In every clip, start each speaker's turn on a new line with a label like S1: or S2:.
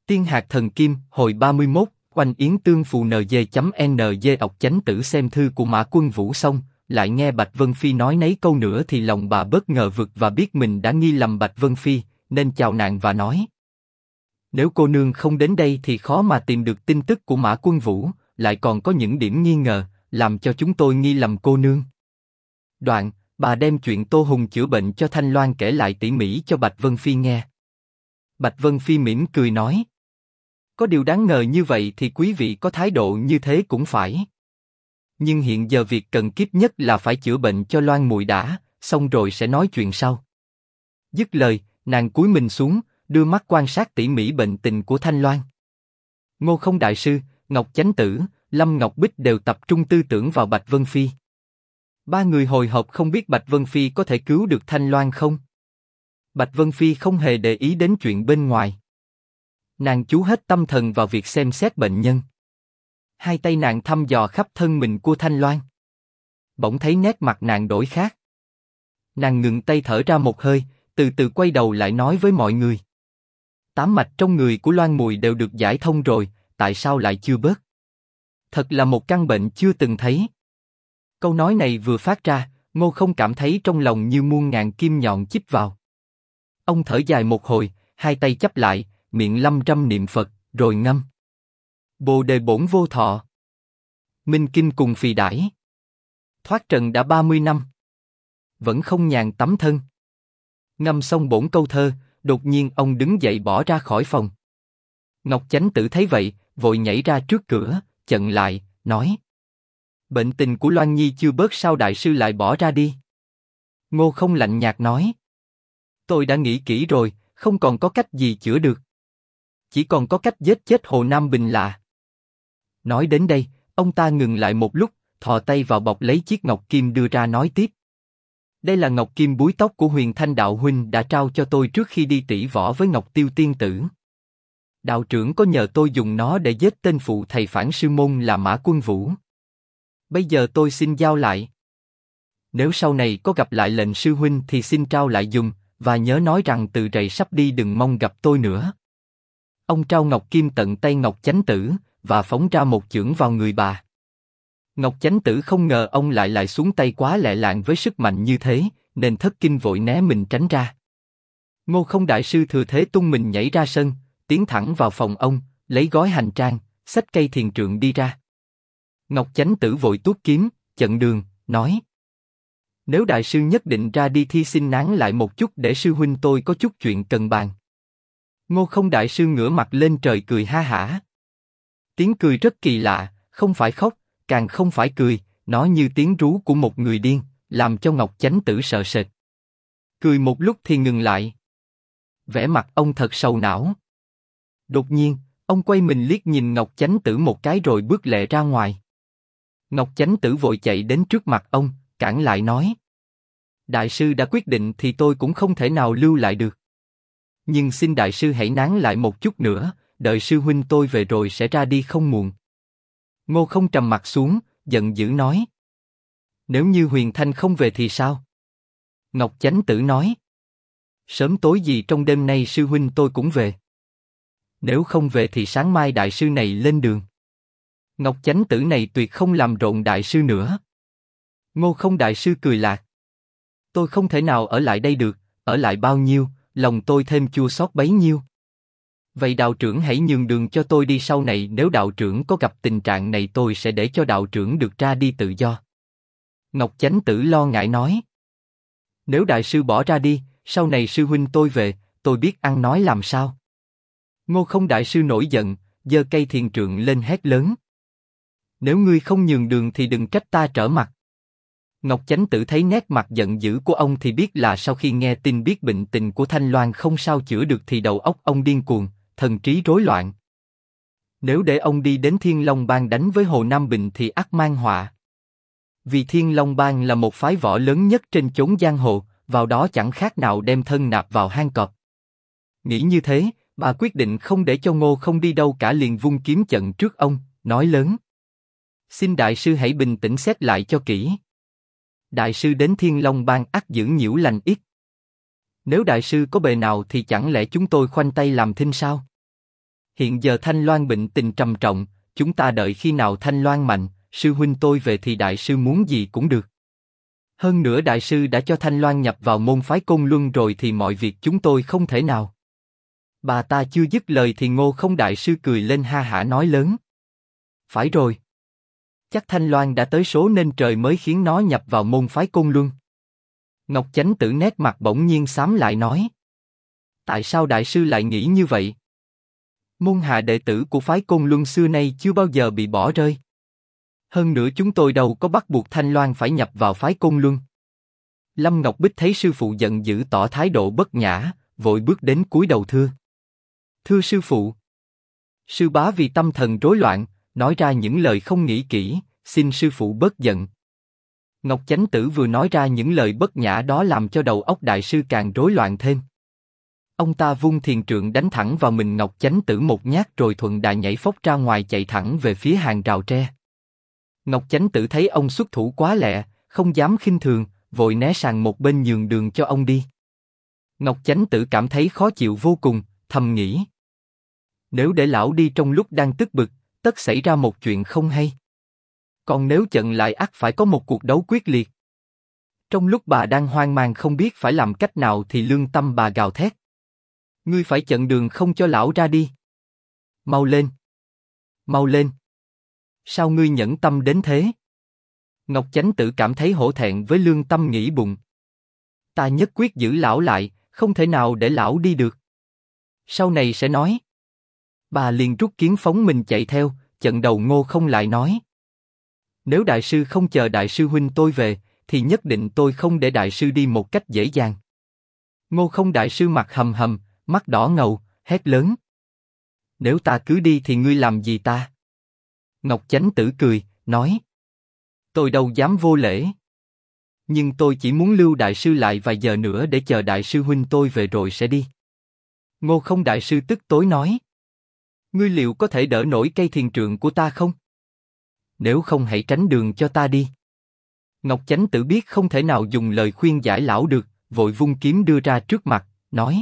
S1: Tiên hạt thần kim, hồi 31, oanh yến tương phù NG.NG ọc chánh tử xem thư của Mã Quân Vũ xong, lại nghe Bạch Vân Phi nói nấy câu nữa thì lòng bà bớt ngờ vực và biết mình đã nghi lầm Bạch Vân Phi, nên chào nàng và nói: nếu cô nương không đến đây thì khó mà tìm được tin tức của Mã Quân Vũ, lại còn có những điểm nghi ngờ, làm cho chúng tôi nghi lầm cô nương. Đoạn, bà đem chuyện Tô Hùng chữa bệnh cho Thanh Loan kể lại tỉ mỉ cho Bạch Vân Phi nghe. Bạch Vân Phi mỉm cười nói: có điều đáng ngờ như vậy thì quý vị có thái độ như thế cũng phải. Nhưng hiện giờ việc cần kíp nhất là phải chữa bệnh cho Loan muội đã, xong rồi sẽ nói chuyện sau. Dứt lời, nàng cúi mình xuống, đưa mắt quan sát tỉ mỉ bệnh tình của Thanh Loan. Ngô Không đại sư, Ngọc Chánh Tử, Lâm Ngọc Bích đều tập trung tư tưởng vào Bạch Vân Phi. Ba người hồi hộp không biết Bạch Vân Phi có thể cứu được Thanh Loan không. Bạch Vân Phi không hề để ý đến chuyện bên ngoài. Nàng chú hết tâm thần vào việc xem xét bệnh nhân. Hai tay nàng thăm dò khắp thân mình của Thanh Loan. Bỗng thấy nét mặt nàng đổi khác. Nàng ngừng tay thở ra một hơi, từ từ quay đầu lại nói với mọi người: 8 mạch trong người của Loan muội đều được giải thông rồi, tại sao lại chưa bớt? Thật là một căn bệnh chưa từng thấy. Câu nói này vừa phát ra, Ngô Không cảm thấy trong lòng như muôn ngàn kim nhọn chích vào. Ông thở dài một hồi, hai tay chắp lại, miệng lăm trăm niệm Phật, rồi ngâm: Bồ đề bổn vô thọ, minh kinh cùng phì đãi, thoát trần đã 30 năm, vẫn không nhàn tắm thân. Ngâm xong bổn câu thơ, đột nhiên ông đứng dậy bỏ ra khỏi phòng. Ngọc Chánh Tử thấy vậy, vội nhảy ra trước cửa, chặn lại, nói: bệnh tình của Loan Nhi chưa bớt sao đại sư lại bỏ ra đi? Ngô Không lạnh nhạt nói: tôi đã nghĩ kỹ rồi, không còn có cách gì chữa được. Chỉ còn có cách giết chết Hồ Nam Bình là. Nói đến đây, ông ta ngừng lại một lúc, thò tay vào bọc lấy chiếc ngọc kim đưa ra nói tiếp: đây là ngọc kim búi tóc của Huyền Thanh đạo huynh đã trao cho tôi trước khi đi tỷ võ với Ngọc Tiêu tiên tử. Đạo trưởng có nhờ tôi dùng nó để giết tên phụ thầy phản sư môn là Mã Quân Vũ. Bây giờ tôi xin giao lại. Nếu sau này có gặp lại lệnh sư huynh thì xin trao lại dùng, và nhớ nói rằng từ rày sắp đi đừng mong gặp tôi nữa. Ông trao ngọc kim tận tay Ngọc Chánh Tử và phóng ra một chưởng vào người bà. Ngọc Chánh Tử không ngờ ông lại xuống tay quá lẹ làng với sức mạnh như thế, nên thất kinh vội né mình tránh ra. Ngô Không đại sư thừa thế tung mình nhảy ra sân, tiến thẳng vào phòng ông, lấy gói hành trang, xách cây thiền trượng đi ra. Ngọc Chánh Tử vội tuốt kiếm, chặn đường, nói: nếu đại sư nhất định ra đi thì xin nán lại một chút để sư huynh tôi có chút chuyện cần bàn. Ngô Không đại sư ngửa mặt lên trời cười ha hả. Tiếng cười rất kỳ lạ, không phải khóc, càng không phải cười, nó như tiếng rú của một người điên, làm cho Ngọc Chánh Tử sợ sệt. Cười một lúc thì ngừng lại. Vẻ mặt ông thật sầu não. Đột nhiên, ông quay mình liếc nhìn Ngọc Chánh Tử một cái rồi bước lẹ ra ngoài. Ngọc Chánh Tử vội chạy đến trước mặt ông, cản lại nói: đại sư đã quyết định thì tôi cũng không thể nào lưu lại được. Nhưng xin đại sư hãy nán lại một chút nữa, đợi sư huynh tôi về rồi sẽ ra đi không muộn. Ngô Không trầm mặt xuống, giận dữ nói: nếu như Huyền Thanh không về thì sao? Ngọc Chánh Tử nói: sớm tối gì trong đêm nay sư huynh tôi cũng về. Nếu không về thì sáng mai đại sư này lên đường. Ngọc Chánh Tử này tuyệt không làm rộn đại sư nữa. Ngô Không đại sư cười lạc: tôi không thể nào ở lại đây được, ở lại bao nhiêu, lòng tôi thêm chua xót bấy nhiêu. Vậy đạo trưởng hãy nhường đường cho tôi đi, sau này nếu đạo trưởng có gặp tình trạng này tôi sẽ để cho đạo trưởng được ra đi tự do. Ngọc Chánh Tử lo ngại nói: nếu đại sư bỏ ra đi, sau này sư huynh tôi về, tôi biết ăn nói làm sao. Ngô Không đại sư nổi giận, giơ cây thiền trượng lên hét lớn: nếu ngươi không nhường đường thì đừng trách ta trở mặt. Ngọc Chánh Tử thấy nét mặt giận dữ của ông thì biết là sau khi nghe tin biết bệnh tình của Thanh Loan không sao chữa được thì đầu óc ông điên cuồng, thần trí rối loạn. Nếu để ông đi đến Thiên Long Bang đánh với Hồ Nam Bình thì ắt mang họa. Vì Thiên Long Bang là một phái võ lớn nhất trên chốn giang hồ, vào đó chẳng khác nào đem thân nạp vào hang cọp. Nghĩ như thế, bà quyết định không để cho Ngô Không đi đâu cả, liền vung kiếm chặn trước ông, nói lớn: xin đại sư hãy bình tĩnh xét lại cho kỹ. Đại sư đến Thiên Long Bang ắt dưỡng nhiễu lành ít. Nếu đại sư có bề nào thì chẳng lẽ chúng tôi khoanh tay làm thinh sao? Hiện giờ Thanh Loan bệnh tình trầm trọng, chúng ta đợi khi nào Thanh Loan mạnh, sư huynh tôi về thì đại sư muốn gì cũng được. Hơn nữa đại sư đã cho Thanh Loan nhập vào môn phái Côn Luân rồi thì mọi việc chúng tôi không thể nào. Bà ta chưa dứt lời thì Ngô Không đại sư cười lên ha hả nói lớn. Phải rồi. Chắc Thanh Loan đã tới số nên trời mới khiến nó nhập vào môn phái Côn Luân. Ngọc Chánh Tử nét mặt bỗng nhiên xám lại nói. Tại sao đại sư lại nghĩ như vậy? Môn hạ đệ tử của phái Côn Luân xưa nay chưa bao giờ bị bỏ rơi. Hơn nữa chúng tôi đâu có bắt buộc Thanh Loan phải nhập vào phái Côn Luân. Lâm Ngọc Bích thấy sư phụ giận dữ tỏ thái độ bất nhã, vội bước đến cúi đầu thưa. Thưa sư phụ. Sư bá vì tâm thần rối loạn, nói ra những lời không nghĩ kỹ, xin sư phụ bớt giận. Ngọc Chánh Tử vừa nói ra những lời bất nhã đó làm cho đầu óc đại sư càng rối loạn thêm. Ông ta vung thiền trượng đánh thẳng vào mình Ngọc Chánh Tử một nhát rồi thuận đà nhảy phóc ra ngoài chạy thẳng về phía hàng rào tre. Ngọc Chánh Tử thấy ông xuất thủ quá lẹ, không dám khinh thường, vội né sang một bên nhường đường cho ông đi. Ngọc Chánh Tử cảm thấy khó chịu vô cùng, thầm nghĩ. Nếu để lão đi trong lúc đang tức bực, tất xảy ra một chuyện không hay. Còn nếu chận lại ắt phải có một cuộc đấu quyết liệt. Trong lúc bà đang hoang mang không biết phải làm cách nào thì lương tâm bà gào thét. Ngươi phải chặn đường không cho lão ra đi. Mau lên. Mau lên. Sao ngươi nhẫn tâm đến thế? Ngọc Chánh Tử cảm thấy hổ thẹn với lương tâm nghĩ bụng. Ta nhất quyết giữ lão lại, không thể nào để lão đi được. Sau này sẽ nói. Bà liền rút kiếm phóng mình chạy theo, chận đầu Ngô Không lại nói. Nếu đại sư không chờ đại sư huynh tôi về, thì nhất định tôi không để đại sư đi một cách dễ dàng. Ngô Không đại sư mặt hầm hầm, mắt đỏ ngầu, hét lớn. Nếu ta cứ đi thì ngươi làm gì ta? Ngọc Chánh Tử cười, nói. Tôi đâu dám vô lễ. Nhưng tôi chỉ muốn lưu đại sư lại vài giờ nữa để chờ đại sư huynh tôi về rồi sẽ đi. Ngô Không đại sư tức tối nói. Ngươi liệu có thể đỡ nổi cây thiền trượng của ta không? Nếu không hãy tránh đường cho ta đi. Ngọc Chánh Tử biết không thể nào dùng lời khuyên giải lão được, vội vung kiếm đưa ra trước mặt, nói.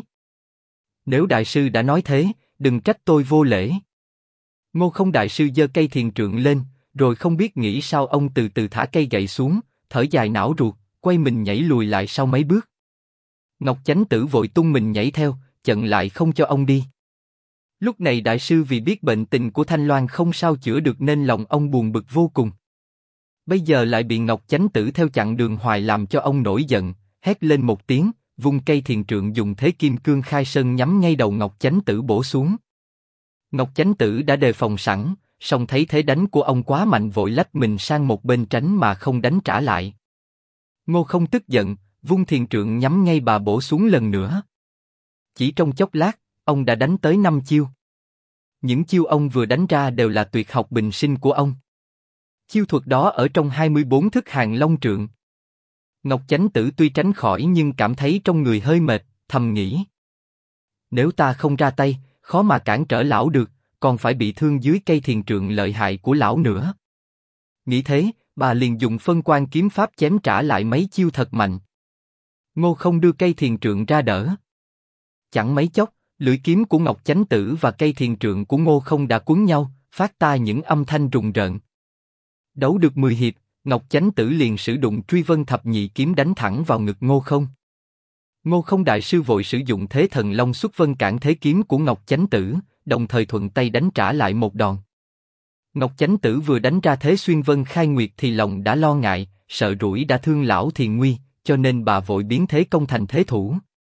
S1: Nếu đại sư đã nói thế, đừng trách tôi vô lễ. Ngô Không đại sư giơ cây thiền trượng lên, rồi không biết nghĩ sao ông từ từ thả cây gậy xuống, thở dài não ruột, quay mình nhảy lùi lại sau mấy bước. Ngọc Chánh Tử vội tung mình nhảy theo, chặn lại không cho ông đi. Lúc này đại sư vì biết bệnh tình của Thanh Loan không sao chữa được nên lòng ông buồn bực vô cùng. Bây giờ lại bị Ngọc Chánh Tử theo chặn đường hoài làm cho ông nổi giận, hét lên một tiếng, vung cây thiền trượng dùng thế kim cương khai sơn nhắm ngay đầu Ngọc Chánh Tử bổ xuống. Ngọc Chánh Tử đã đề phòng sẵn, song thấy thế đánh của ông quá mạnh vội lách mình sang một bên tránh mà không đánh trả lại. Ngô Không tức giận, vung thiền trượng nhắm ngay bà bổ xuống lần nữa. Chỉ trong chốc lát, ông đã đánh tới 5 chiêu. Những chiêu ông vừa đánh ra đều là tuyệt học bình sinh của ông. Chiêu thuật đó ở trong 24 thức Hàng Long Trượng. Ngọc Chánh Tử tuy tránh khỏi nhưng cảm thấy trong người hơi mệt, thầm nghĩ. Nếu ta không ra tay, khó mà cản trở lão được, còn phải bị thương dưới cây thiền trượng lợi hại của lão nữa. Nghĩ thế, bà liền dùng phân quan kiếm pháp chém trả lại mấy chiêu thật mạnh. Ngô Không đưa cây thiền trượng ra đỡ. Chẳng mấy chốc, lưỡi kiếm của Ngọc Chánh Tử và cây thiền trượng của Ngô Không đã cuốn nhau, phát ta những âm thanh rùng rợn. Đấu được 10 hiệp, Ngọc Chánh Tử liền sử dụng Truy Vân Thập Nhị kiếm đánh thẳng vào ngực Ngô Không. Ngô Không đại sư vội sử dụng Thế Thần Long Xuất Vân cản thế kiếm của Ngọc Chánh Tử, đồng thời thuận tay đánh trả lại một đòn. Ngọc Chánh Tử vừa đánh ra thế Xuyên Vân Khai Nguyệt thì lòng đã lo ngại, sợ rủi đã thương lão thiền nguy, cho nên bà vội biến thế công thành thế thủ.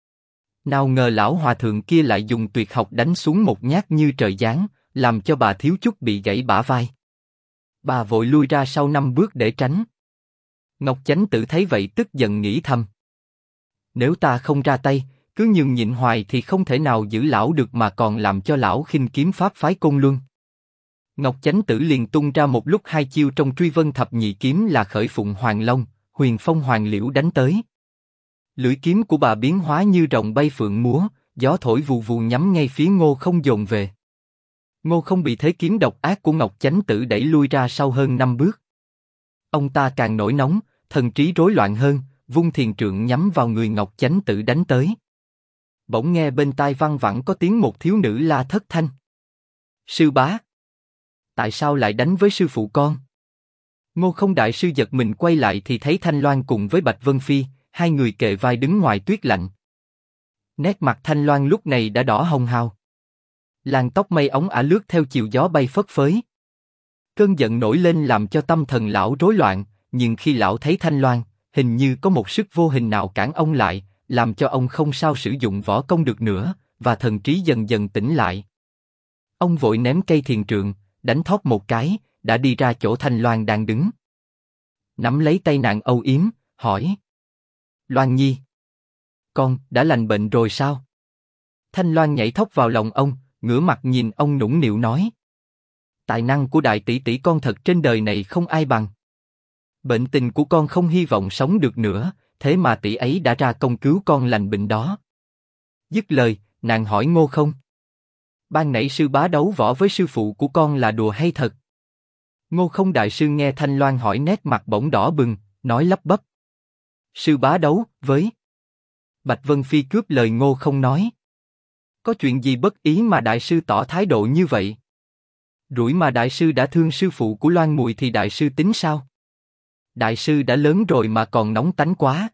S1: Nào ngờ lão hòa thượng kia lại dùng tuyệt học đánh xuống một nhát như trời giáng, làm cho bà thiếu chút bị gãy bả vai. Bà vội lui ra sau 5 bước để tránh. Ngọc Chánh Tử thấy vậy tức giận nghĩ thầm. Nếu ta không ra tay, cứ nhường nhịn hoài thì không thể nào giữ lão được mà còn làm cho lão khinh kiếm pháp phái Côn Luân. Ngọc Chánh Tử liền tung ra một lúc 2 chiêu trong Truy Vân Thập Nhị kiếm là Khởi Phụng Hoàng Long, Huyền Phong Hoàng Liễu đánh tới. Lưỡi kiếm của bà biến hóa như rồng bay phượng múa, gió thổi vù vù nhắm ngay phía Ngô Không dồn về. Ngô Không bị thế kiếm độc ác của Ngọc Chánh Tử đẩy lui ra sau hơn 5 bước. Ông ta càng nổi nóng, thần trí rối loạn hơn, vung thiền trượng nhắm vào người Ngọc Chánh Tử đánh tới. Bỗng nghe bên tai văng vẳng có tiếng một thiếu nữ la thất thanh. Sư bá, tại sao lại đánh với sư phụ con? Ngô Không đại sư giật mình quay lại thì thấy Thanh Loan cùng với Bạch Vân Phi, hai người kề vai đứng ngoài tuyết lạnh. Nét mặt Thanh Loan lúc này đã đỏ hồng hào. Làn tóc mây ống ả lướt theo chiều gió bay phất phới. Cơn giận nổi lên làm cho tâm thần lão rối loạn, nhưng khi lão thấy Thanh Loan, hình như có một sức vô hình nào cản ông lại, làm cho ông không sao sử dụng võ công được nữa, và thần trí dần dần tỉnh lại. Ông vội ném cây thiền trượng, đánh thót một cái, đã đi ra chỗ Thanh Loan đang đứng. Nắm lấy tay nàng âu yếm, hỏi: Loan Nhi, con đã lành bệnh rồi sao? Thanh Loan nhảy thốc vào lòng ông, ngửa mặt nhìn ông nũng nịu nói: Tài năng của đại tỷ tỷ con thật trên đời này không ai bằng. Bệnh tình của con không hy vọng sống được nữa, thế mà tỷ ấy đã ra công cứu con lành bệnh đó. Dứt lời, nàng hỏi Ngô Không: Ban nãy sư bá đấu võ với sư phụ của con là đùa hay thật? Ngô Không đại sư nghe Thanh Loan hỏi nét mặt bỗng đỏ bừng, nói lắp bắp: Sư bá đấu với... Bạch Vân Phi cướp lời Ngô Không nói: Có chuyện gì bất ý mà đại sư tỏ thái độ như vậy? Rủi mà đại sư đã thương sư phụ của Loan muội thì đại sư tính sao? Đại sư đã lớn rồi mà còn nóng tánh quá.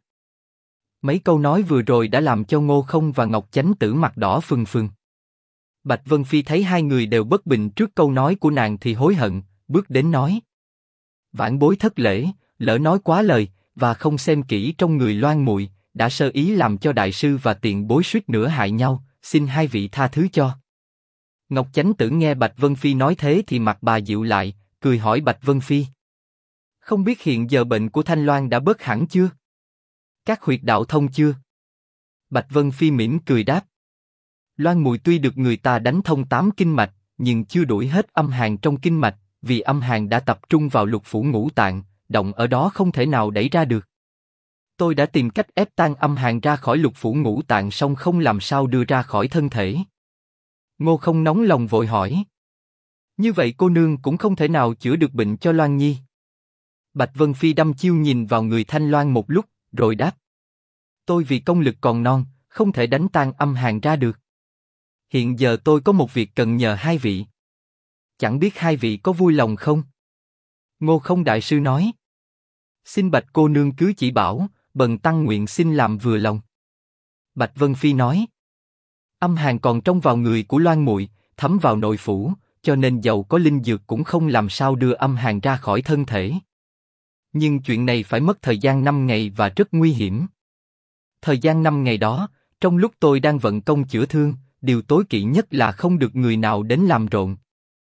S1: Mấy câu nói vừa rồi đã làm cho Ngô Không và Ngọc Chánh Tử mặt đỏ phừng phừng. Bạch Vân Phi thấy hai người đều bất bình trước câu nói của nàng thì hối hận, bước đến nói: Vãn bối thất lễ, lỡ nói quá lời, và không xem kỹ trong người Loan muội, đã sơ ý làm cho đại sư và tiền bối suýt nữa hại nhau, xin hai vị tha thứ cho. Ngọc Chánh Tử nghe Bạch Vân Phi nói thế thì mặt bà dịu lại, cười hỏi Bạch Vân Phi: Không biết hiện giờ bệnh của Thanh Loan đã bớt hẳn chưa? Các huyệt đạo thông chưa? Bạch Vân Phi mỉm cười đáp: Loan muội tuy được người ta đánh thông 8 kinh mạch, nhưng chưa đuổi hết âm hàn trong kinh mạch, vì âm hàn đã tập trung vào lục phủ ngũ tạng, động ở đó không thể nào đẩy ra được. Tôi đã tìm cách ép tan âm hàn ra khỏi lục phủ ngũ tạng song không làm sao đưa ra khỏi thân thể. Ngô Không nóng lòng vội hỏi: Như vậy cô nương cũng không thể nào chữa được bệnh cho Loan Nhi? Bạch Vân Phi đăm chiêu nhìn vào người Thanh Loan một lúc, rồi đáp: Tôi vì công lực còn non, không thể đánh tan âm hàn ra được. Hiện giờ tôi có một việc cần nhờ hai vị. Chẳng biết hai vị có vui lòng không? Ngô Không đại sư nói: Xin Bạch cô nương cứ chỉ bảo, bần tăng nguyện xin làm vừa lòng. Bạch Vân Phi nói: Âm hàn còn trong vào người của Loan muội, thấm vào nội phủ, cho nên dầu có linh dược cũng không làm sao đưa âm hàn ra khỏi thân thể. Nhưng chuyện này phải mất thời gian 5 ngày và rất nguy hiểm. Thời gian 5 ngày đó, trong lúc tôi đang vận công chữa thương, điều tối kỵ nhất là không được người nào đến làm rộn.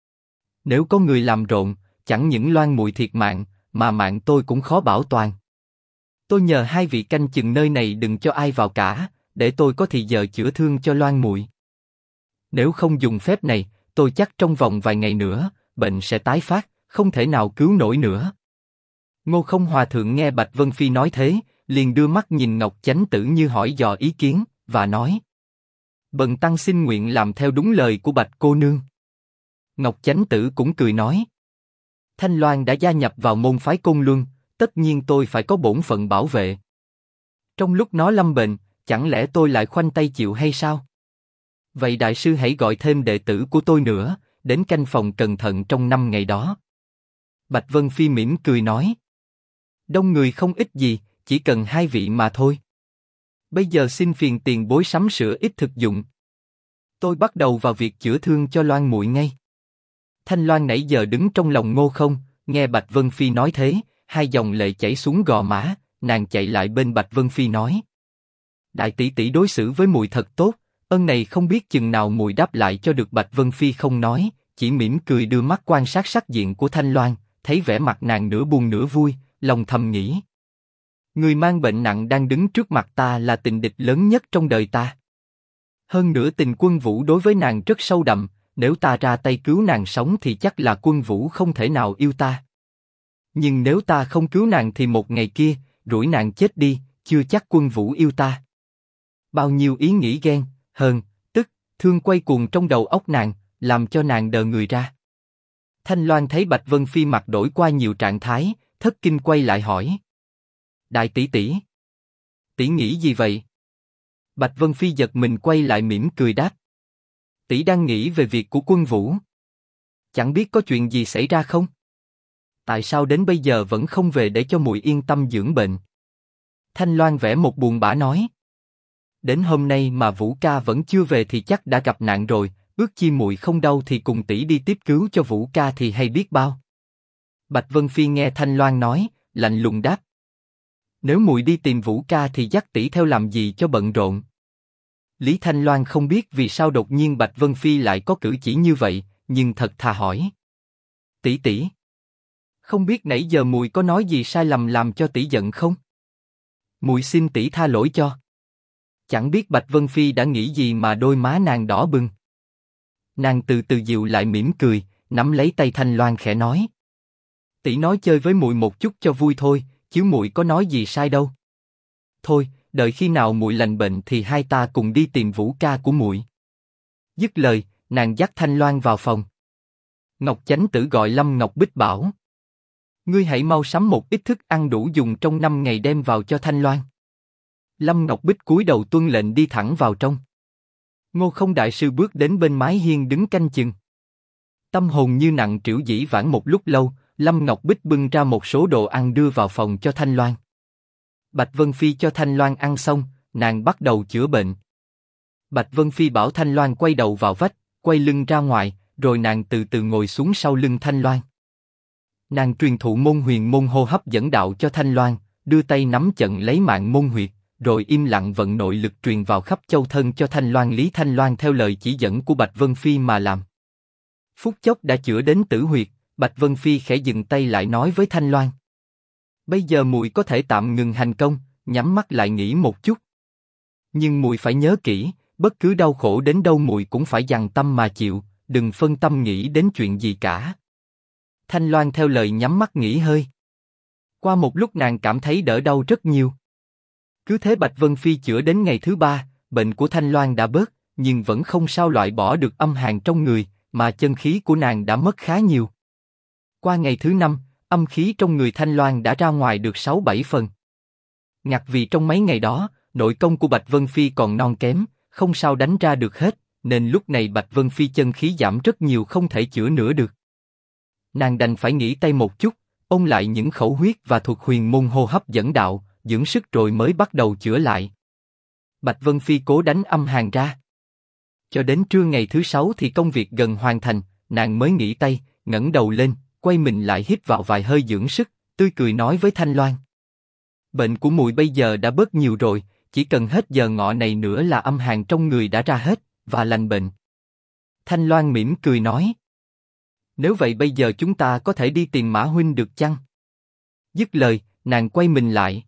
S1: Nếu có người làm rộn, chẳng những Loan muội thiệt mạng, mà mạng tôi cũng khó bảo toàn. Tôi nhờ hai vị canh chừng nơi này đừng cho ai vào cả, để tôi có thì giờ chữa thương cho Loan muội. Nếu không dùng phép này, tôi chắc trong vòng vài ngày nữa, bệnh sẽ tái phát, không thể nào cứu nổi nữa. Ngô Không hòa thượng nghe Bạch Vân Phi nói thế, liền đưa mắt nhìn Ngọc Chánh Tử như hỏi dò ý kiến, và nói: Bần tăng xin nguyện làm theo đúng lời của Bạch cô nương. Ngọc Chánh Tử cũng cười nói: Thanh Loan đã gia nhập vào môn phái Côn Luân, tất nhiên tôi phải có bổn phận bảo vệ. Trong lúc nó lâm bệnh, chẳng lẽ tôi lại khoanh tay chịu hay sao? Vậy đại sư hãy gọi thêm đệ tử của tôi nữa, đến canh phòng cẩn thận trong 5 ngày đó. Bạch Vân Phi mỉm cười nói: Đông người không ít gì, chỉ cần hai vị mà thôi. Bây giờ xin phiền tiền bối sắm sửa ít thực dụng. Tôi bắt đầu vào việc chữa thương cho Loan muội ngay. Thanh Loan nãy giờ đứng trong lòng Ngô Không, nghe Bạch Vân Phi nói thế, hai dòng lệ chảy xuống gò má, nàng chạy lại bên Bạch Vân Phi nói: Đại tỷ tỷ đối xử với muội thật tốt, ân này không biết chừng nào muội đáp lại cho được. Bạch Vân Phi không nói, chỉ mỉm cười đưa mắt quan sát sắc diện của Thanh Loan, thấy vẻ mặt nàng nửa buồn nửa vui, lòng thầm nghĩ: Người mang bệnh nặng đang đứng trước mặt ta là tình địch lớn nhất trong đời ta. Hơn nữa tình Quân Vũ đối với nàng rất sâu đậm, nếu ta ra tay cứu nàng sống thì chắc là Quân Vũ không thể nào yêu ta. Nhưng nếu ta không cứu nàng thì một ngày kia, rủi nàng chết đi, chưa chắc Quân Vũ yêu ta. Bao nhiêu ý nghĩ ghen, hờn, tức, thương quay cuồng trong đầu óc nàng, làm cho nàng đờ người ra. Thanh Loan thấy Bạch Vân Phi mặt đổi qua nhiều trạng thái, thất kinh quay lại hỏi: Đại tỷ tỷ, tỷ nghĩ gì vậy? Bạch Vân Phi giật mình quay lại mỉm cười đáp: Tỷ đang nghĩ về việc của Quân Vũ. chẳng biết có chuyện gì xảy ra không? Tại sao đến bây giờ vẫn không về để cho muội yên tâm dưỡng bệnh? Thanh Loan vẽ một buồn bã nói. Đến hôm nay mà Vũ ca vẫn chưa về thì chắc đã gặp nạn rồi, ước chi muội không đau thì cùng tỷ đi tiếp cứu cho Vũ ca thì hay biết bao. Bạch Vân Phi nghe Thanh Loan nói, lạnh lùng đáp. Nếu muội đi tìm Vũ ca thì dắt tỷ theo làm gì cho bận rộn. Lý Thanh Loan không biết vì sao đột nhiên Bạch Vân Phi lại có cử chỉ như vậy, nhưng thật thà hỏi. Tỷ tỷ, không biết nãy giờ muội có nói gì sai lầm làm cho tỷ giận không? Muội xin tỷ tha lỗi cho. Chẳng biết Bạch Vân Phi đã nghĩ gì mà đôi má nàng đỏ bừng. Nàng từ từ dịu lại mỉm cười, nắm lấy tay Thanh Loan khẽ nói. Tỷ nói chơi với muội một chút cho vui thôi, chứ muội có nói gì sai đâu. Thôi, đợi khi nào muội lành bệnh thì hai ta cùng đi tìm Vũ ca của muội. Dứt lời, nàng dắt Thanh Loan vào phòng. Ngọc Chánh Tử gọi Lâm Ngọc Bích bảo. Ngươi hãy mau sắm một ít thức ăn đủ dùng trong 5 ngày đem vào cho Thanh Loan. Lâm Ngọc Bích cúi đầu tuân lệnh đi thẳng vào trong. Ngô Không đại sư bước đến bên mái hiên đứng canh chừng. Tâm hồn như nặng trĩu dĩ vãng một lúc lâu, Lâm Ngọc Bích bưng ra một số đồ ăn đưa vào phòng cho Thanh Loan. Bạch Vân Phi cho Thanh Loan ăn xong, nàng bắt đầu chữa bệnh. Bạch Vân Phi bảo Thanh Loan quay đầu vào vách, quay lưng ra ngoài, rồi nàng từ từ ngồi xuống sau lưng Thanh Loan. Nàng truyền thụ môn huyền môn hô hấp dẫn đạo cho Thanh Loan, đưa tay nắm chận lấy mạng môn huyệt, rồi im lặng vận nội lực truyền vào khắp châu thân cho Thanh Loan. Lý Thanh Loan theo lời chỉ dẫn của Bạch Vân Phi mà làm. Phút chốc đã chữa đến tử huyệt, Bạch Vân Phi khẽ dừng tay lại nói với Thanh Loan. Bây giờ muội có thể tạm ngừng hành công, nhắm mắt lại nghỉ một chút. Nhưng muội phải nhớ kỹ, bất cứ đau khổ đến đâu muội cũng phải dằn tâm mà chịu, đừng phân tâm nghĩ đến chuyện gì cả. Thanh Loan theo lời nhắm mắt nghỉ hơi. Qua một lúc nàng cảm thấy đỡ đau rất nhiều. Cứ thế Bạch Vân Phi chữa đến ngày thứ 3, bệnh của Thanh Loan đã bớt, nhưng vẫn không sao loại bỏ được âm hàn trong người, mà chân khí của nàng đã mất khá nhiều. Qua ngày thứ 5, âm khí trong người Thanh Loan đã ra ngoài được 6-7 phần. Ngặt vì trong mấy ngày đó, nội công của Bạch Vân Phi còn non kém, không sao đánh ra được hết, nên lúc này Bạch Vân Phi chân khí giảm rất nhiều, không thể chữa nữa được. Nàng đành phải nghỉ tay một chút, ôn lại những khẩu huyết và thuật huyền môn hô hấp dẫn đạo, dưỡng sức rồi mới bắt đầu chữa lại. Bạch Vân Phi cố đánh âm hàn ra. Cho đến trưa ngày thứ 6 thì công việc gần hoàn thành, nàng mới nghỉ tay, ngẩng đầu lên, quay mình lại hít vào vài hơi dưỡng sức, tươi cười nói với Thanh Loan. Bệnh của muội bây giờ đã bớt nhiều rồi, chỉ cần hết giờ ngọ này nữa là âm hàn trong người đã ra hết, và lành bệnh. Thanh Loan mỉm cười nói. Nếu vậy bây giờ chúng ta có thể đi tìm Mã huynh được chăng? Dứt lời, nàng quay mình lại.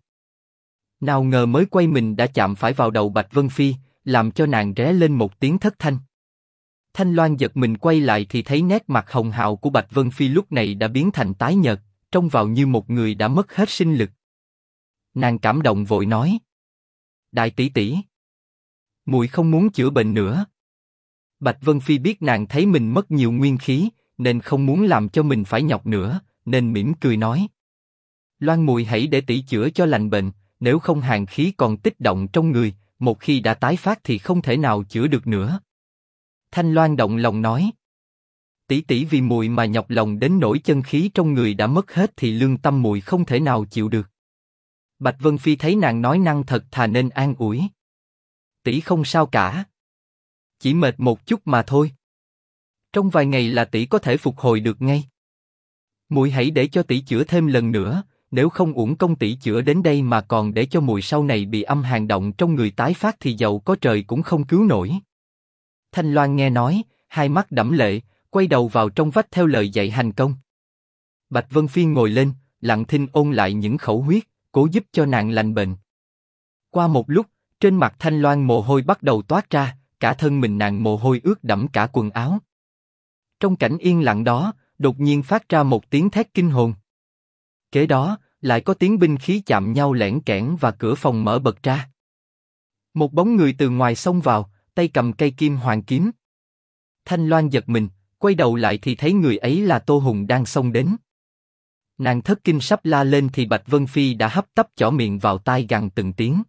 S1: Nào ngờ mới quay mình đã chạm phải vào đầu Bạch Vân Phi, làm cho nàng ré lên một tiếng thất thanh. Thanh Loan giật mình quay lại thì thấy nét mặt hồng hào của Bạch Vân Phi lúc này đã biến thành tái nhợt, trông vào như một người đã mất hết sinh lực. Nàng cảm động vội nói: Đại tỷ tỷ, muội không muốn chữa bệnh nữa. Bạch Vân Phi biết nàng thấy mình mất nhiều nguyên khí, nên không muốn làm cho mình phải nhọc nữa, nên mỉm cười nói: Loan muội hãy để tỷ chữa cho lành bệnh, nếu không hàn khí còn tích động trong người, một khi đã tái phát thì không thể nào chữa được nữa. Thanh Loan động lòng nói: Tỷ tỷ vì muội mà nhọc lòng đến nỗi chân khí trong người đã mất hết thì lương tâm muội không thể nào chịu được. Bạch Vân Phi thấy nàng nói năng thật thà nên an ủi: Tỷ không sao cả, chỉ mệt một chút mà thôi. Trong vài ngày là tỷ có thể phục hồi được ngay. Muội hãy để cho tỷ chữa thêm lần nữa, nếu không uổng công tỷ chữa đến đây mà còn để cho muội sau này bị âm hàn động trong người tái phát thì dầu có trời cũng không cứu nổi. Thanh Loan nghe nói, hai mắt đẫm lệ, quay đầu vào trong vách theo lời dạy hành công. Bạch Vân Phi ngồi lên, lặng thinh ôn lại những khẩu huyết, cố giúp cho nàng lành bệnh. Qua một lúc, trên mặt Thanh Loan mồ hôi bắt đầu toát ra, cả thân mình nàng mồ hôi ướt đẫm cả quần áo. Trong cảnh yên lặng đó, đột nhiên phát ra một tiếng thét kinh hồn. Kế đó, lại có tiếng binh khí chạm nhau lẻn kẽn và cửa phòng mở bật ra. Một bóng người từ ngoài xông vào, tay cầm cây kim hoàng kiếm. Thanh Loan giật mình, quay đầu lại thì thấy người ấy là Tô Hùng đang xông đến. Nàng thất kinh sắp la lên thì Bạch Vân Phi đã hấp tấp chỏ miệng vào tai gằn từng tiếng: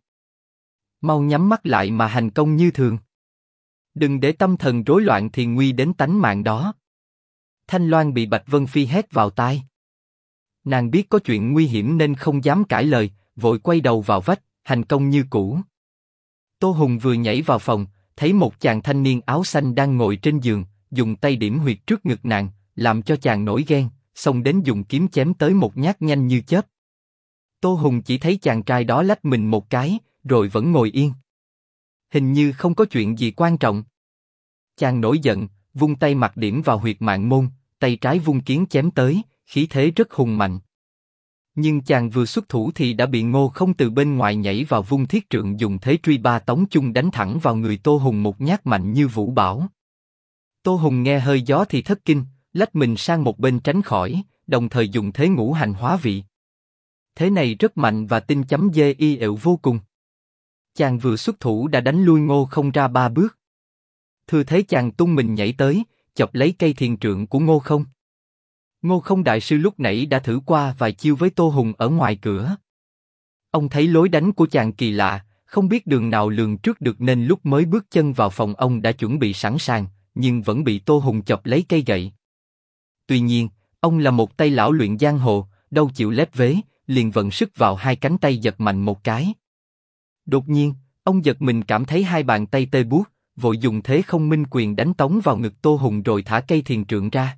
S1: Mau nhắm mắt lại mà hành công như thường. Đừng để tâm thần rối loạn thì nguy đến tánh mạng đó. Thanh Loan bị Bạch Vân Phi hét vào tai. Nàng biết có chuyện nguy hiểm nên không dám cãi lời, vội quay đầu vào vách, hành công như cũ. Tô Hùng vừa nhảy vào phòng, thấy một chàng thanh niên áo xanh đang ngồi trên giường, dùng tay điểm huyệt trước ngực nàng, làm cho chàng nổi ghen, xông đến dùng kiếm chém tới một nhát nhanh như chớp. Tô Hùng chỉ thấy chàng trai đó lách mình một cái, rồi vẫn ngồi yên. Hình như không có chuyện gì quan trọng. Chàng nổi giận, vung tay mặc điểm vào huyệt mạng môn, tay trái vung kiếm chém tới, khí thế rất hùng mạnh. Nhưng chàng vừa xuất thủ thì đã bị Ngô Không từ bên ngoài nhảy vào vung thiết trượng dùng thế truy ba tống chung đánh thẳng vào người Tô Hùng một nhát mạnh như vũ bão. Tô Hùng nghe hơi gió thì thất kinh, lách mình sang một bên tránh khỏi, đồng thời dùng thế ngũ hành hóa vị. Thế này rất mạnh và tinh chấm dê y ệu vô cùng. Chàng vừa xuất thủ đã đánh lui Ngô Không ra 3 bước. Thừa thế chàng tung mình nhảy tới, chọc lấy cây thiền trượng của Ngô Không. Ngô Không đại sư lúc nãy đã thử qua vài chiêu với Tô Hùng ở ngoài cửa. Ông thấy lối đánh của chàng kỳ lạ, không biết đường nào lường trước được nên lúc mới bước chân vào phòng ông đã chuẩn bị sẵn sàng, nhưng vẫn bị Tô Hùng chọc lấy cây gậy. Tuy nhiên, ông là một tay lão luyện giang hồ, đâu chịu lép vế, liền vận sức vào hai cánh tay giật mạnh một cái. Đột nhiên, ông giật mình cảm thấy hai bàn tay tê buốt, vội dùng thế không minh quyền đánh tống vào ngực Tô Hùng rồi thả cây thiền trượng ra.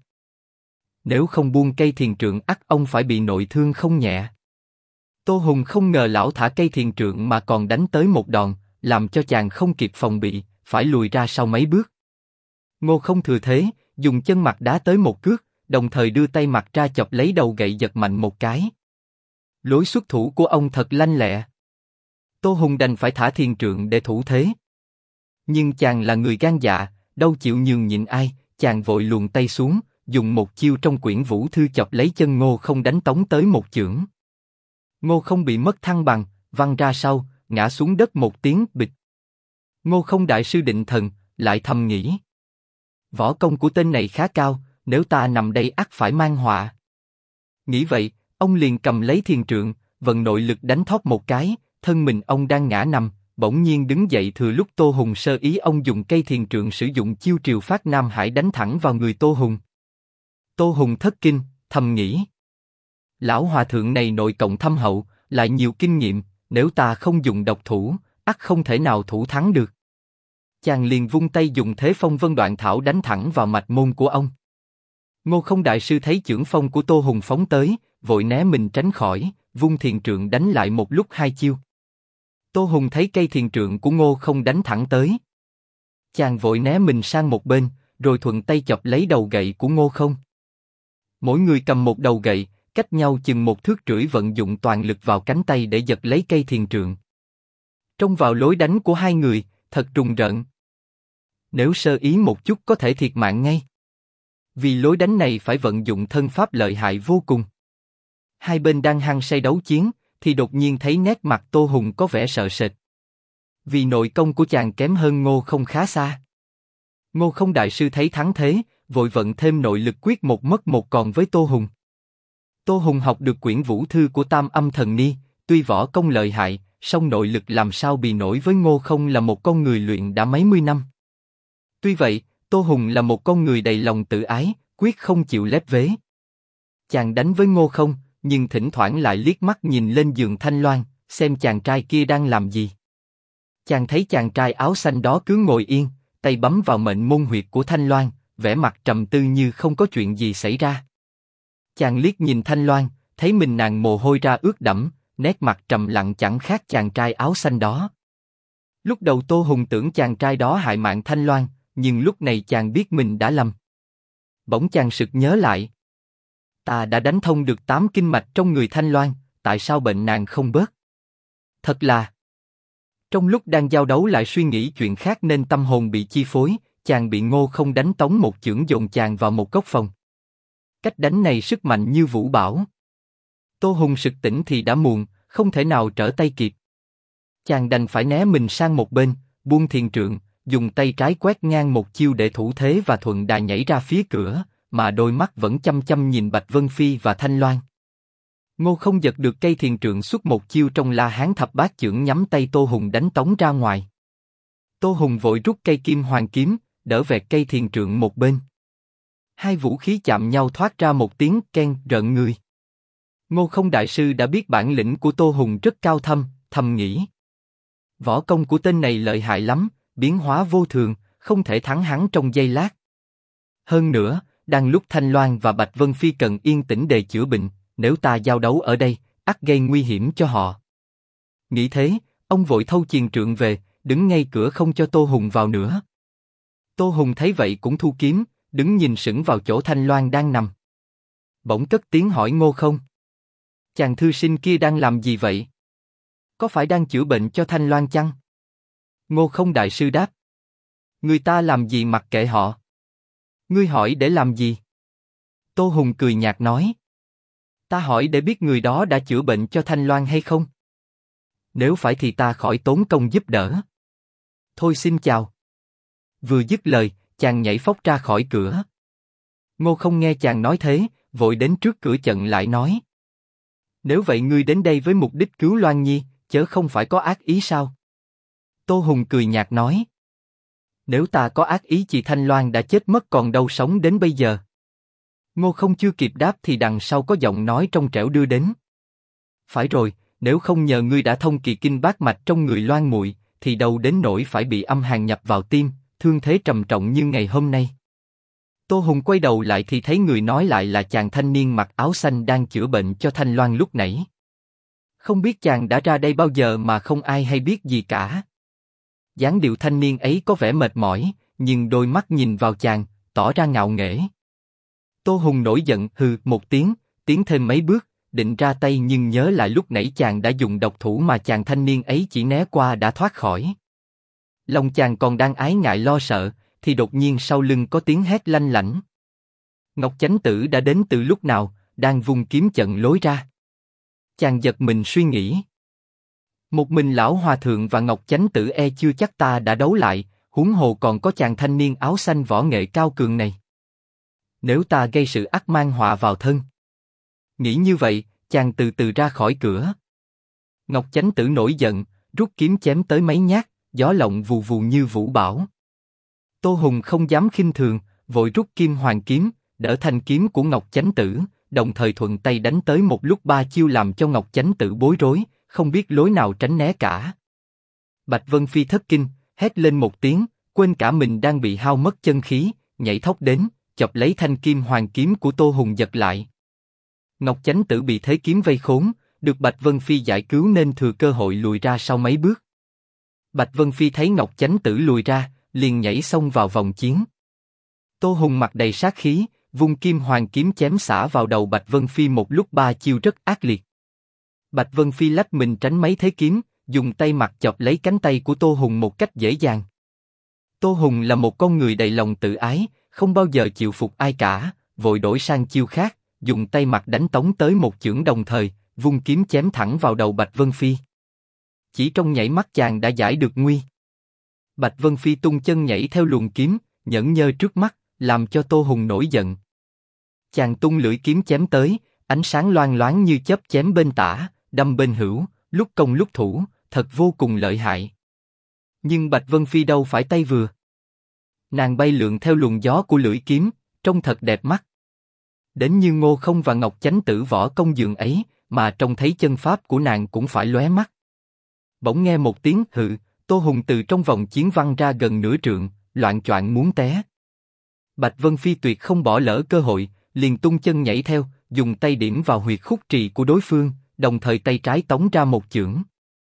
S1: Nếu không buông cây thiền trượng ắt ông phải bị nội thương không nhẹ. Tô Hùng không ngờ lão thả cây thiền trượng mà còn đánh tới một đòn, làm cho chàng không kịp phòng bị, phải lùi ra sau mấy bước. Ngô Không thừa thế, dùng chân mặt đá tới một cước, đồng thời đưa tay mặt ra chọc lấy đầu gậy giật mạnh một cái. Lối xuất thủ của ông thật lanh lẹ. Tô Hùng đành phải thả thiền trượng để thủ thế. Nhưng chàng là người gan dạ, đâu chịu nhường nhịn ai, chàng vội luồn tay xuống, dùng một chiêu trong quyển vũ thư chọc lấy chân Ngô Không đánh tống tới một chưởng. Ngô Không bị mất thăng bằng, văng ra sau, ngã xuống đất một tiếng bịch. Ngô Không đại sư định thần, lại thầm nghĩ. Võ công của tên này khá cao, nếu ta nằm đây ắt phải mang họa. Nghĩ vậy, ông liền cầm lấy thiền trượng, vận nội lực đánh thóp một cái, thân mình ông đang ngã nằm, bỗng nhiên đứng dậy thừa lúc Tô Hùng sơ ý ông dùng cây thiền trượng sử dụng chiêu triều phát Nam Hải đánh thẳng vào người Tô Hùng. Tô Hùng thất kinh, thầm nghĩ. Lão hòa thượng này nội cộng thâm hậu, lại nhiều kinh nghiệm, nếu ta không dùng độc thủ, ắt không thể nào thủ thắng được. Chàng liền vung tay dùng thế phong vân đoạn thảo đánh thẳng vào mạch môn của ông. Ngô Không đại sư thấy chưởng phong của Tô Hùng phóng tới, vội né mình tránh khỏi, vung thiền trượng đánh lại một lúc hai chiêu. Tô Hùng thấy cây thiền trượng của Ngô Không đánh thẳng tới. Chàng vội né mình sang một bên, rồi thuận tay chọc lấy đầu gậy của Ngô Không. Mỗi người cầm một đầu gậy, cách nhau chừng 1 thước rưỡi vận dụng toàn lực vào cánh tay để giật lấy cây thiền trượng. Trông vào lối đánh của hai người, thật trùng rợn. Nếu sơ ý một chút có thể thiệt mạng ngay. Vì lối đánh này phải vận dụng thân pháp lợi hại vô cùng. Hai bên đang hăng say đấu chiến, thì đột nhiên thấy nét mặt Tô Hùng có vẻ sợ sệt. Vì nội công của chàng kém hơn Ngô Không khá xa. Ngô Không đại sư thấy thắng thế, vội vận thêm nội lực quyết một mất một còn với Tô Hùng. Tô Hùng học được quyển vũ thư của Tam Âm Thần Ni, tuy võ công lợi hại, song nội lực làm sao bì nổi với Ngô Không là một con người luyện đã mấy mươi năm. Tuy vậy, Tô Hùng là một con người đầy lòng tự ái, quyết không chịu lép vế. Chàng đánh với Ngô Không, nhưng thỉnh thoảng lại liếc mắt nhìn lên giường Thanh Loan, xem chàng trai kia đang làm gì. Chàng thấy chàng trai áo xanh đó cứ ngồi yên, tay bấm vào mệnh môn huyệt của Thanh Loan, vẻ mặt trầm tư như không có chuyện gì xảy ra. Chàng liếc nhìn Thanh Loan, thấy mình nàng mồ hôi ra ướt đẫm, nét mặt trầm lặng chẳng khác chàng trai áo xanh đó. Lúc đầu Tô Hùng tưởng chàng trai đó hại mạng Thanh Loan, nhưng lúc này chàng biết mình đã lầm. Bỗng chàng sực nhớ lại. Ta đã đánh thông được 8 kinh mạch trong người Thanh Loan, tại sao bệnh nàng không bớt? Thật là... Trong lúc đang giao đấu lại suy nghĩ chuyện khác nên tâm hồn bị chi phối, chàng bị Ngô Không đánh tống một chưởng dồn chàng vào một góc phòng. Cách đánh này sức mạnh như vũ bão. Tô Hùng sực tỉnh thì đã muộn, không thể nào trở tay kịp. Chàng đành phải né mình sang một bên, buông thiền trượng, dùng tay trái quét ngang một chiêu để thủ thế và thuận đà nhảy ra phía cửa, mà đôi mắt vẫn chăm chăm nhìn Bạch Vân Phi và Thanh Loan. Ngô Không giật được cây thiền trượng xuất một chiêu trong La Hán thập bát chưởng nhắm tay Tô Hùng đánh tống ra ngoài. Tô Hùng vội rút cây kim hoàng kiếm, đỡ vẹt cây thiền trượng một bên. Hai vũ khí chạm nhau thoát ra một tiếng keng rợn người. Ngô Không đại sư đã biết bản lĩnh của Tô Hùng rất cao thâm, thầm nghĩ. Võ công của tên này lợi hại lắm, biến hóa vô thường, không thể thắng hắn trong giây lát. Hơn nữa, đang lúc Thanh Loan và Bạch Vân Phi cần yên tĩnh để chữa bệnh, nếu ta giao đấu ở đây, ắt gây nguy hiểm cho họ. Nghĩ thế, ông vội thâu chiền trượng về, đứng ngay cửa không cho Tô Hùng vào nữa. Tô Hùng thấy vậy cũng thu kiếm, đứng nhìn sững vào chỗ Thanh Loan đang nằm. Bỗng cất tiếng hỏi Ngô Không. Chàng thư sinh kia đang làm gì vậy? Có phải đang chữa bệnh cho Thanh Loan chăng? Ngô Không đại sư đáp. Người ta làm gì mặc kệ họ. Ngươi hỏi để làm gì? Tô Hùng cười nhạt nói. Ta hỏi để biết người đó đã chữa bệnh cho Thanh Loan hay không. Nếu phải thì ta khỏi tốn công giúp đỡ. Thôi xin chào. Vừa dứt lời, chàng nhảy phóc ra khỏi cửa. Ngô Không nghe chàng nói thế, vội đến trước cửa chặn lại nói. Nếu vậy ngươi đến đây với mục đích cứu Loan Nhi, chớ không phải có ác ý sao? Tô Hùng cười nhạt nói. Nếu ta có ác ý chị Thanh Loan đã chết mất còn đâu sống đến bây giờ. Ngô Không chưa kịp đáp thì đằng sau có giọng nói trong trẻo đưa đến. Phải rồi, nếu không nhờ ngươi đã thông kỳ kinh bát mạch trong người Loan muội, thì đâu đến nỗi phải bị âm hàn nhập vào tim, thương thế trầm trọng như ngày hôm nay. Tô Hùng quay đầu lại thì thấy người nói lại là chàng thanh niên mặc áo xanh đang chữa bệnh cho Thanh Loan lúc nãy. Không biết chàng đã ra đây bao giờ mà không ai hay biết gì cả. Dáng điệu thanh niên ấy có vẻ mệt mỏi, nhưng đôi mắt nhìn vào chàng, tỏ ra ngạo nghễ. Tô Hùng nổi giận hừ một tiếng, tiến thêm mấy bước, định ra tay nhưng nhớ lại lúc nãy chàng đã dùng độc thủ mà chàng thanh niên ấy chỉ né qua đã thoát khỏi. Lòng chàng còn đang ái ngại lo sợ, thì đột nhiên sau lưng có tiếng hét lanh lảnh. Ngọc Chánh Tử đã đến từ lúc nào, đang vung kiếm chặn lối ra. Chàng giật mình suy nghĩ. Một mình lão hòa thượng và Ngọc Chánh Tử chưa chắc ta đã đấu lại, huống hồ còn có chàng thanh niên áo xanh võ nghệ cao cường này. Nếu ta gây sự ắt mang họa vào thân. Nghĩ như vậy, chàng từ từ ra khỏi cửa. Ngọc Chánh Tử nổi giận, rút kiếm chém tới mấy nhát, gió lộng vù vù như vũ bão. Tô Hùng không dám khinh thường, vội rút Kim Hoàng kiếm, đỡ thanh kiếm của Ngọc Chánh Tử, đồng thời thuận tay đánh tới một lúc ba chiêu làm cho Ngọc Chánh Tử bối rối, không biết lối nào tránh né cả. Bạch Vân Phi thất kinh, hét lên một tiếng, quên cả mình đang bị hao mất chân khí, nhảy thốc đến, chộp lấy thanh Kim Hoàng kiếm của Tô Hùng giật lại. Ngọc Chánh Tử bị thế kiếm vây khốn, được Bạch Vân Phi giải cứu nên thừa cơ hội lùi ra sau mấy bước. Bạch Vân Phi thấy Ngọc Chánh Tử lùi ra, liền nhảy xông vào vòng chiến. Tô Hùng mặt đầy sát khí, vung Kim Hoàng kiếm chém xả vào đầu Bạch Vân Phi một lúc ba chiêu rất ác liệt. Bạch Vân Phi lách mình tránh mấy thế kiếm, dùng tay mặt chộp lấy cánh tay của Tô Hùng một cách dễ dàng. Tô Hùng là một con người đầy lòng tự ái, không bao giờ chịu phục ai cả, vội đổi sang chiêu khác, dùng tay mặt đánh tống tới một chưởng đồng thời, vung kiếm chém thẳng vào đầu Bạch Vân Phi. Chỉ trong nhảy mắt chàng đã giải được nguy. Bạch Vân Phi tung chân nhảy theo luồng kiếm, nhẫn nhơ trước mắt, làm cho Tô Hùng nổi giận. Chàng tung lưỡi kiếm chém tới, ánh sáng loang loáng như chớp chém bên tả, đâm bên hữu, lúc công lúc thủ, thật vô cùng lợi hại. Nhưng Bạch Vân Phi đâu phải tay vừa. Nàng bay lượn theo luồng gió của lưỡi kiếm, trông thật đẹp mắt. Đến như Ngô Không và Ngọc Chánh Tử võ công dường ấy, mà trông thấy chân pháp của nàng cũng phải lóe mắt. Bỗng nghe một tiếng hự, Tô Hùng từ trong vòng chiến văng ra gần nửa trượng, loạng choạng muốn té. Bạch Vân Phi tuyệt không bỏ lỡ cơ hội, liền tung chân nhảy theo, dùng tay điểm vào huyệt khúc trì của đối phương, đồng thời tay trái tống ra một chưởng.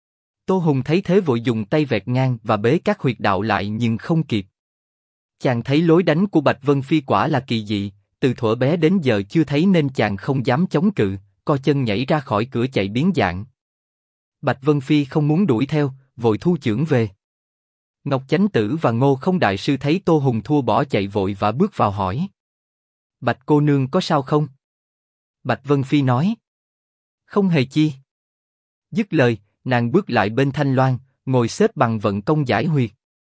S1: Tô Hùng thấy thế vội dùng tay vẹt ngang và bế các huyệt đạo lại nhưng không kịp. Chàng thấy lối đánh của Bạch Vân Phi quả là kỳ dị, từ thuở bé đến giờ chưa thấy nên chàng không dám chống cự, co chân nhảy ra khỏi cửa chạy biến dạng. Bạch Vân Phi không muốn đuổi theo, vội thu chưởng về. Ngọc Chánh Tử và Ngô Không đại sư thấy Tô Hùng thua bỏ chạy vội và bước vào hỏi. Bạch cô nương có sao không? Bạch Vân Phi nói. Không hề chi. Dứt lời, nàng bước lại bên Thanh Loan, ngồi xếp bằng vận công giải huyệt.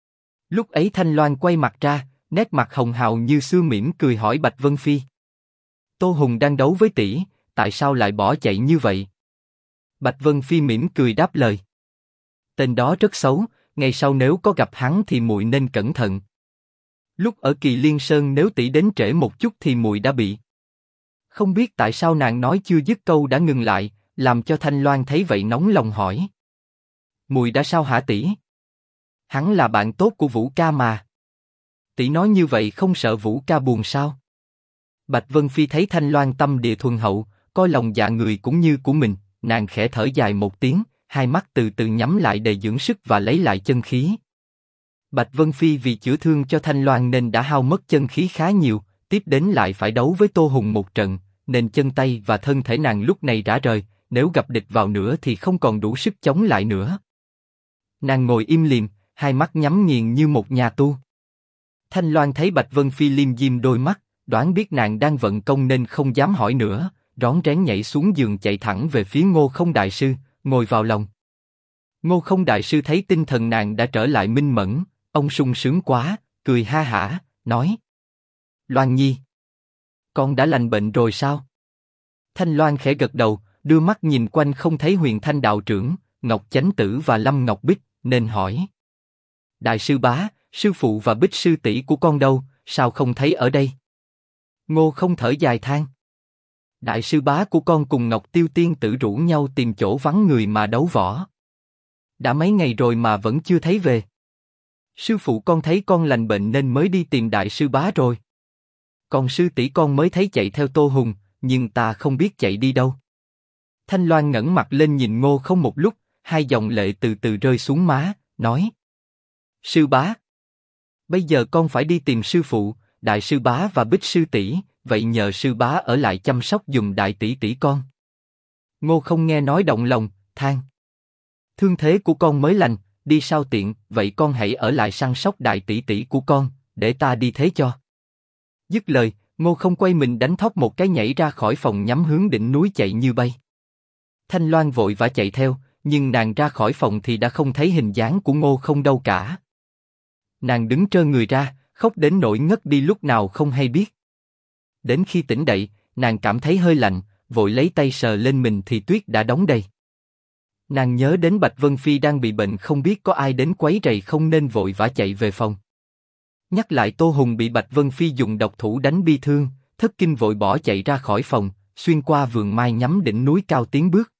S1: Lúc ấy Thanh Loan quay mặt ra, nét mặt hồng hào như xưa mỉm cười hỏi Bạch Vân Phi. Tô Hùng đang đấu với tỷ, tại sao lại bỏ chạy như vậy? Bạch Vân Phi mỉm cười đáp lời. Tên đó rất xấu, ngày sau nếu có gặp hắn thì muội nên cẩn thận. Lúc ở Kỳ Liên Sơn nếu tỷ đến trễ một chút thì muội đã bị. Không biết tại sao nàng nói chưa dứt câu đã ngừng lại, làm cho Thanh Loan thấy vậy nóng lòng hỏi. Muội đã sao hả tỷ? Hắn là bạn tốt của Vũ ca mà. Tỷ nói như vậy không sợ Vũ ca buồn sao? Bạch Vân Phi thấy Thanh Loan tâm địa thuần hậu, coi lòng dạ người cũng như của mình, nàng khẽ thở dài một tiếng, hai mắt từ từ nhắm lại để dưỡng sức và lấy lại chân khí. Bạch Vân Phi vì chữa thương cho Thanh Loan nên đã hao mất chân khí khá nhiều, tiếp đến lại phải đấu với Tô Hùng một trận, nên chân tay và thân thể nàng lúc này rã rời, nếu gặp địch vào nữa thì không còn đủ sức chống lại nữa. Nàng ngồi im lìm, hai mắt nhắm nghiền như một nhà tu. Thanh Loan thấy Bạch Vân Phi liêm diêm đôi mắt, đoán biết nàng đang vận công nên không dám hỏi nữa, rón rén nhảy xuống giường chạy thẳng về phía Ngô Không đại sư, ngồi vào lòng. Ngô Không đại sư thấy tinh thần nàng đã trở lại minh mẫn, ông sung sướng quá, cười ha hả, nói: Loan Nhi, con đã lành bệnh rồi sao? Thanh Loan khẽ gật đầu, đưa mắt nhìn quanh không thấy Huyền Thanh đạo trưởng, Ngọc Chánh Tử và Lâm Ngọc Bích, nên hỏi: Đại sư bá, sư phụ và Bích sư tỷ của con đâu, sao không thấy ở đây? Ngô Không thở dài than: Đại sư bá của con cùng Ngọc Tiêu tiên tử rủ nhau tìm chỗ vắng người mà đấu võ. Đã mấy ngày rồi mà vẫn chưa thấy về. Sư phụ con thấy con lành bệnh nên mới đi tìm đại sư bá rồi. Còn sư tỷ con mới thấy chạy theo Tô Hùng, nhưng ta không biết chạy đi đâu. Thanh Loan ngẩng mặt lên nhìn Ngô Không một lúc, hai dòng lệ từ từ rơi xuống má, nói: Sư bá, bây giờ con phải đi tìm sư phụ, đại sư bá và Bích sư tỷ, vậy nhờ sư bá ở lại chăm sóc giùm đại tỷ tỷ con. Ngô Không nghe nói động lòng, than: Thương thế của con mới lành, đi sao tiện, vậy con hãy ở lại săn sóc đại tỷ tỷ của con, để ta đi thế cho. Dứt lời, Ngô Không quay mình đánh thóp một cái nhảy ra khỏi phòng nhắm hướng đỉnh núi chạy như bay. Thanh Loan vội vã chạy theo, nhưng nàng ra khỏi phòng thì đã không thấy hình dáng của Ngô Không đâu cả. Nàng đứng trơ người ra, khóc đến nỗi ngất đi lúc nào không hay biết. Đến khi tỉnh dậy, nàng cảm thấy hơi lạnh, vội lấy tay sờ lên mình thì tuyết đã đóng đầy. Nàng nhớ đến Bạch Vân Phi đang bị bệnh không biết có ai đến quấy rầy không nên vội vã chạy về phòng. Nhắc lại Tô Hùng bị Bạch Vân Phi dùng độc thủ đánh bi thương, thất kinh vội bỏ chạy ra khỏi phòng, xuyên qua vườn mai nhắm đỉnh núi cao tiến bước.